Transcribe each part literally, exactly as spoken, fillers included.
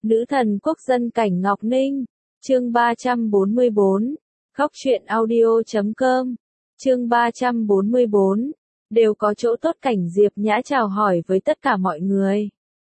Nữ thần quốc dân Cảnh Ngọc Ninh, chương ba trăm bốn mươi bốn, khóc chuyện audio chấm com, chương ba trăm bốn mươi bốn, đều có chỗ tốt. Cảnh Diệp Nhã chào hỏi với tất cả mọi người.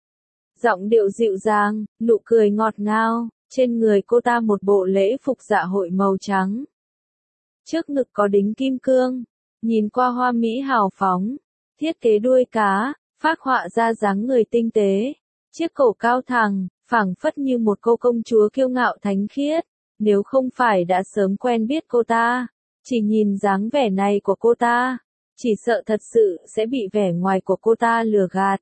Giọng điệu dịu dàng, nụ cười ngọt ngào, trên người cô ta một bộ lễ phục dạ hội màu trắng. Trước ngực có đính kim cương, nhìn qua hoa mỹ hào phóng, thiết kế đuôi cá, phác họa ra dáng người tinh tế, chiếc cổ cao thẳng, phảng phất như một cô công chúa kiêu ngạo thánh khiết. Nếu không phải đã sớm quen biết cô ta, chỉ nhìn dáng vẻ này của cô ta, chỉ sợ thật sự sẽ bị vẻ ngoài của cô ta lừa gạt.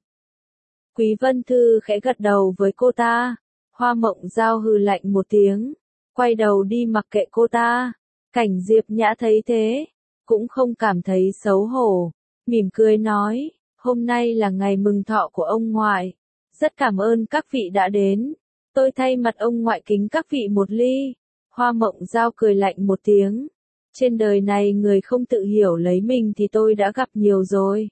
Quý Vân Thư khẽ gật đầu với cô ta, Hoa Mộng Giao hừ lạnh một tiếng, quay đầu đi mặc kệ cô ta. Cảnh Diệp Nhã thấy thế, cũng không cảm thấy xấu hổ, mỉm cười nói, hôm nay là ngày mừng thọ của ông ngoại, rất cảm ơn các vị đã đến, tôi thay mặt ông ngoại kính các vị một ly. Hoa Mộng Giao cười lạnh một tiếng, trên đời này người không tự hiểu lấy mình thì tôi đã gặp nhiều rồi.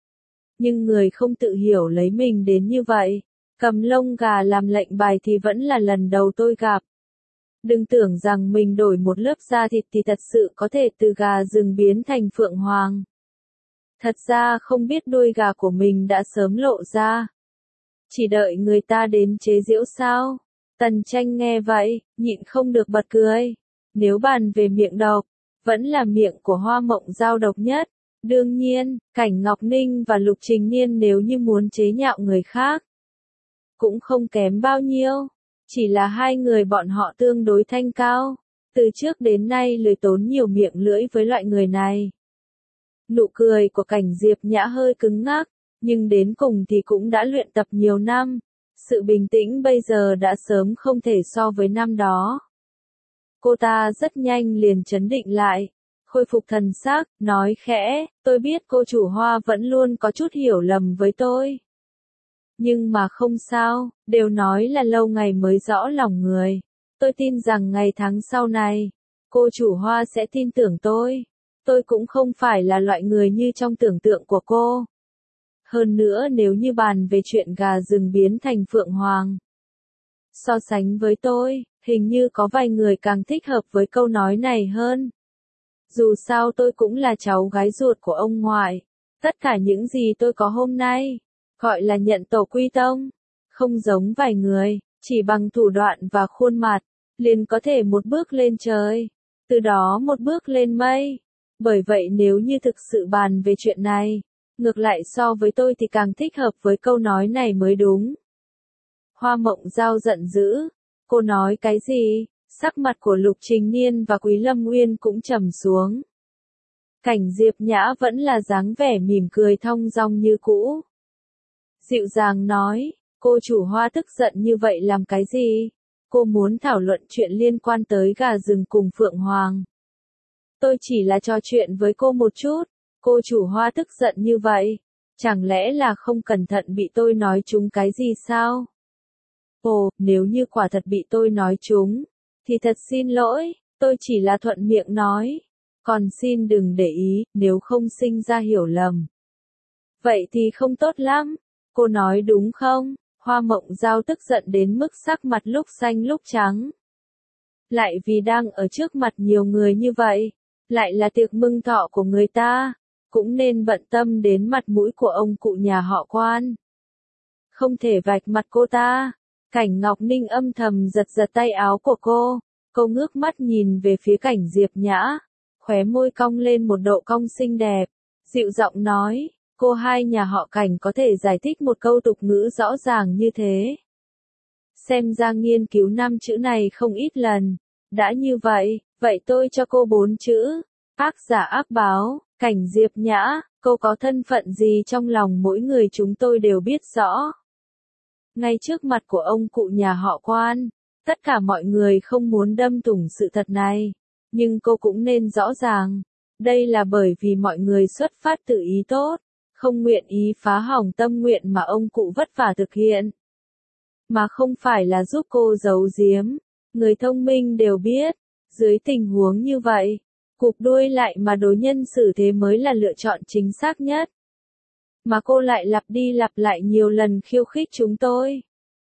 Nhưng người không tự hiểu lấy mình đến như vậy, cầm lông gà làm lệnh bài thì vẫn là lần đầu tôi gặp. Đừng tưởng rằng mình đổi một lớp da thịt thì thật sự có thể từ gà rừng biến thành phượng hoàng. Thật ra không biết đuôi gà của mình đã sớm lộ ra. Chỉ đợi người ta đến chế giễu sao? Tần Tranh nghe vậy, nhịn không được bật cười. Nếu bàn về miệng độc, vẫn là miệng của Hoa Mộng Giao độc nhất. Đương nhiên, Cảnh Ngọc Ninh và Lục Trình Niên nếu như muốn chế nhạo người khác, cũng không kém bao nhiêu. Chỉ là hai người bọn họ tương đối thanh cao, từ trước đến nay lười tốn nhiều miệng lưỡi với loại người này. Nụ cười của Cảnh Diệp Nhã hơi cứng ngắc, nhưng đến cùng thì cũng đã luyện tập nhiều năm, sự bình tĩnh bây giờ đã sớm không thể so với năm đó. Cô ta rất nhanh liền trấn định lại, khôi phục thần sắc, nói khẽ, tôi biết cô chủ Hoa vẫn luôn có chút hiểu lầm với tôi. Nhưng mà không sao, đều nói là lâu ngày mới rõ lòng người. Tôi tin rằng ngày tháng sau này, cô chủ Hoa sẽ tin tưởng tôi. Tôi cũng không phải là loại người như trong tưởng tượng của cô. Hơn nữa nếu như bàn về chuyện gà rừng biến thành phượng hoàng, so sánh với tôi, hình như có vài người càng thích hợp với câu nói này hơn. Dù sao tôi cũng là cháu gái ruột của ông ngoại. Tất cả những gì tôi có hôm nay, gọi là nhận tổ quy tông. Không giống vài người, chỉ bằng thủ đoạn và khuôn mặt, liền có thể một bước lên trời, từ đó một bước lên mây. Bởi vậy nếu như thực sự bàn về chuyện này, ngược lại so với tôi thì càng thích hợp với câu nói này mới đúng. Hoa Mộng Giao giận dữ, cô nói cái gì? Sắc mặt của Lục Trình Niên và Quý Lâm Nguyên cũng trầm xuống. Cảnh Diệp Nhã vẫn là dáng vẻ mỉm cười thong dong như cũ. Dịu dàng nói, cô chủ Hoa tức giận như vậy làm cái gì? Cô muốn thảo luận chuyện liên quan tới gà rừng cùng phượng hoàng. Tôi chỉ là trò chuyện với cô một chút, cô chủ Hoa tức giận như vậy, chẳng lẽ là không cẩn thận bị tôi nói trúng cái gì sao? Ồ, nếu như quả thật bị tôi nói trúng, thì thật xin lỗi, tôi chỉ là thuận miệng nói, còn xin đừng để ý, nếu không sinh ra hiểu lầm. Vậy thì không tốt lắm, cô nói đúng không? Hoa Mộng Giao tức giận đến mức sắc mặt lúc xanh lúc trắng. Lại vì đang ở trước mặt nhiều người như vậy, lại là tiệc mừng thọ của người ta, cũng nên bận tâm đến mặt mũi của ông cụ nhà họ Quan. Không thể vạch mặt cô ta. Cảnh Ngọc Ninh âm thầm giật giật tay áo của cô, cô ngước mắt nhìn về phía Cảnh Diệp Nhã, khóe môi cong lên một độ cong xinh đẹp, dịu giọng nói, cô hai nhà họ Cảnh có thể giải thích một câu tục ngữ rõ ràng như thế. Xem ra nghiên cứu năm chữ này không ít lần, đã như vậy, vậy tôi cho cô bốn chữ, ác giả ác báo. Cảnh Diệp Nhã, cô có thân phận gì trong lòng mỗi người chúng tôi đều biết rõ. Ngay trước mặt của ông cụ nhà họ Quan, tất cả mọi người không muốn đâm thủng sự thật này, nhưng cô cũng nên rõ ràng, đây là bởi vì mọi người xuất phát từ ý tốt, không nguyện ý phá hỏng tâm nguyện mà ông cụ vất vả thực hiện, mà không phải là giúp cô giấu giếm. Người thông minh đều biết, dưới tình huống như vậy, cụp đuôi lại mà đối nhân xử thế mới là lựa chọn chính xác nhất. Mà cô lại lặp đi lặp lại nhiều lần khiêu khích chúng tôi.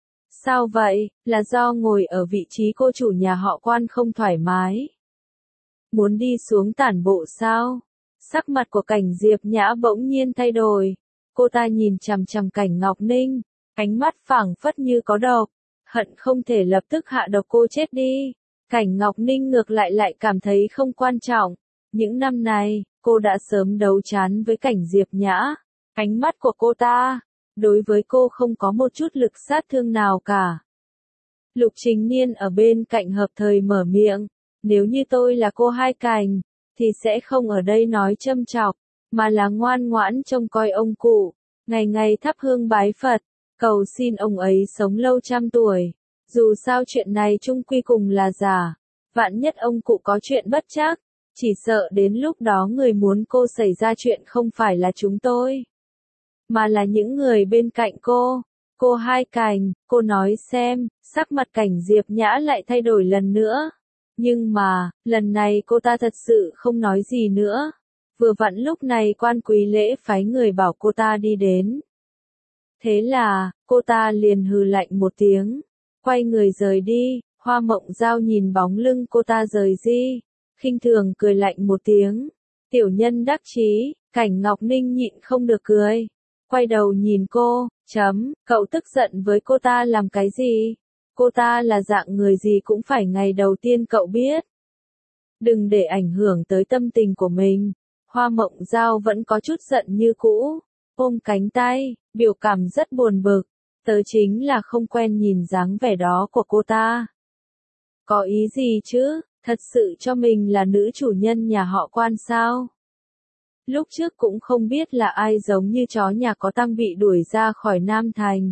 Sao vậy, là do ngồi ở vị trí cô chủ nhà họ Quan không thoải mái? Muốn đi xuống tản bộ sao? Sắc mặt của Cảnh Diệp Nhã bỗng nhiên thay đổi. Cô ta nhìn chằm chằm Cảnh Ngọc Ninh, ánh mắt phảng phất như có độc, hận không thể lập tức hạ độc cô chết đi. Cảnh Ngọc Ninh ngược lại lại cảm thấy không quan trọng. Những năm này, cô đã sớm đấu chán với Cảnh Diệp Nhã. Ánh mắt của cô ta, đối với cô không có một chút lực sát thương nào cả. Lục Trình Niên ở bên cạnh hợp thời mở miệng. Nếu như tôi là cô Hai Cành, thì sẽ không ở đây nói châm chọc, mà là ngoan ngoãn trông coi ông cụ, ngày ngày thắp hương bái Phật, cầu xin ông ấy sống lâu trăm tuổi. Dù sao chuyện này chung quy cùng là giả, vạn nhất ông cụ có chuyện bất trắc, chỉ sợ đến lúc đó người muốn cô xảy ra chuyện không phải là chúng tôi, mà là những người bên cạnh cô. Cô Hai Cành, cô nói xem, sắc mặt Cảnh Diệp Nhã lại thay đổi lần nữa. Nhưng mà, lần này cô ta thật sự không nói gì nữa. Vừa vặn lúc này Quan Quý Lễ phái người bảo cô ta đi đến. Thế là, cô ta liền hừ lạnh một tiếng, quay người rời đi. Hoa Mộng Giao nhìn bóng lưng cô ta rời đi, khinh thường cười lạnh một tiếng. Tiểu nhân đắc chí, Cảnh Ngọc Ninh nhịn không được cười. Quay đầu nhìn cô, chấm, cậu tức giận với cô ta làm cái gì? Cô ta là dạng người gì cũng phải ngày đầu tiên cậu biết. Đừng để ảnh hưởng tới tâm tình của mình. Hoa Mộng Giao vẫn có chút giận như cũ, ôm cánh tay, biểu cảm rất buồn bực. Tớ chính là không quen nhìn dáng vẻ đó của cô ta. Có ý gì chứ, thật sự cho mình là nữ chủ nhân nhà họ Quan sao? Lúc trước cũng không biết là ai giống như chó nhà có tang bị đuổi ra khỏi Nam Thành.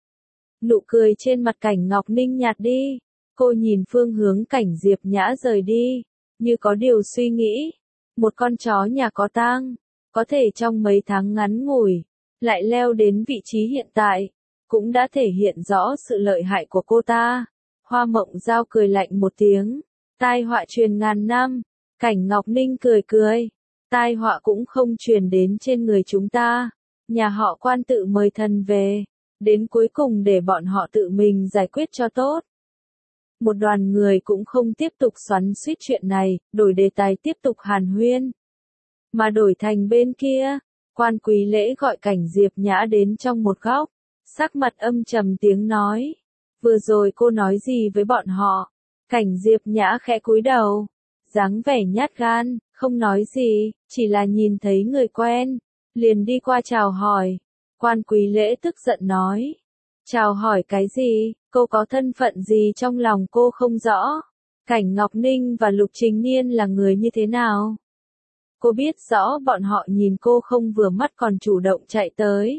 Nụ cười trên mặt Cảnh Ngọc Ninh nhạt đi, cô nhìn phương hướng Cảnh Diệp Nhã rời đi, như có điều suy nghĩ. Một con chó nhà có tang, có thể trong mấy tháng ngắn ngủi, lại leo đến vị trí hiện tại, cũng đã thể hiện rõ sự lợi hại của cô ta. Hoa Mộng Giao cười lạnh một tiếng, tai họa truyền ngàn năm. Cảnh Ngọc Ninh cười cười, tai họa cũng không truyền đến trên người chúng ta. Nhà họ Quan tự mời thần về, đến cuối cùng để bọn họ tự mình giải quyết cho tốt. Một đoàn người cũng không tiếp tục xoắn xuýt chuyện này, đổi đề tài tiếp tục hàn huyên. Mà đổi thành bên kia, Quan Quý Lễ gọi Cảnh Diệp Nhã đến trong một góc, sắc mặt âm trầm tiếng nói. Vừa rồi cô nói gì với bọn họ? Cảnh Diệp Nhã khẽ cúi đầu, dáng vẻ nhát gan, không nói gì, chỉ là nhìn thấy người quen, liền đi qua chào hỏi. Quan Quý Lễ tức giận nói. Chào hỏi cái gì, cô có thân phận gì trong lòng cô không rõ? Cảnh Ngọc Ninh và Lục Trình Niên là người như thế nào? Cô biết rõ bọn họ nhìn cô không vừa mắt còn chủ động chạy tới.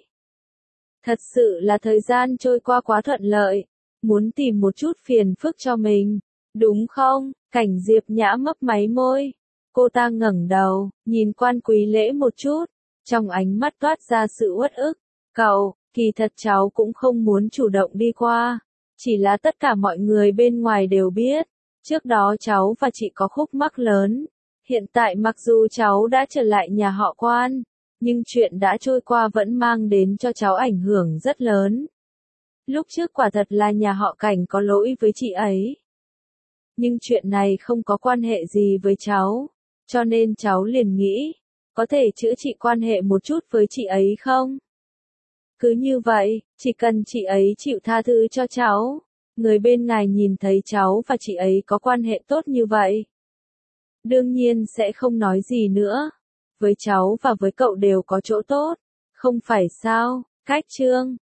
Thật sự là thời gian trôi qua quá thuận lợi, muốn tìm một chút phiền phức cho mình, đúng không? Cảnh Diệp Nhã mấp máy môi. Cô ta ngẩng đầu, nhìn Quan Quý Lễ một chút, trong ánh mắt toát ra sự uất ức. Cậu, kỳ thật cháu cũng không muốn chủ động đi qua, chỉ là tất cả mọi người bên ngoài đều biết, trước đó cháu và chị có khúc mắc lớn. Hiện tại mặc dù cháu đã trở lại nhà họ Quan, nhưng chuyện đã trôi qua vẫn mang đến cho cháu ảnh hưởng rất lớn. Lúc trước quả thật là nhà họ Cảnh có lỗi với chị ấy. Nhưng chuyện này không có quan hệ gì với cháu, cho nên cháu liền nghĩ, có thể chữa trị quan hệ một chút với chị ấy không? Cứ như vậy, chỉ cần chị ấy chịu tha thứ cho cháu, người bên ngài nhìn thấy cháu và chị ấy có quan hệ tốt như vậy, đương nhiên sẽ không nói gì nữa. Với cháu và với cậu đều có chỗ tốt, không phải sao? Cách chương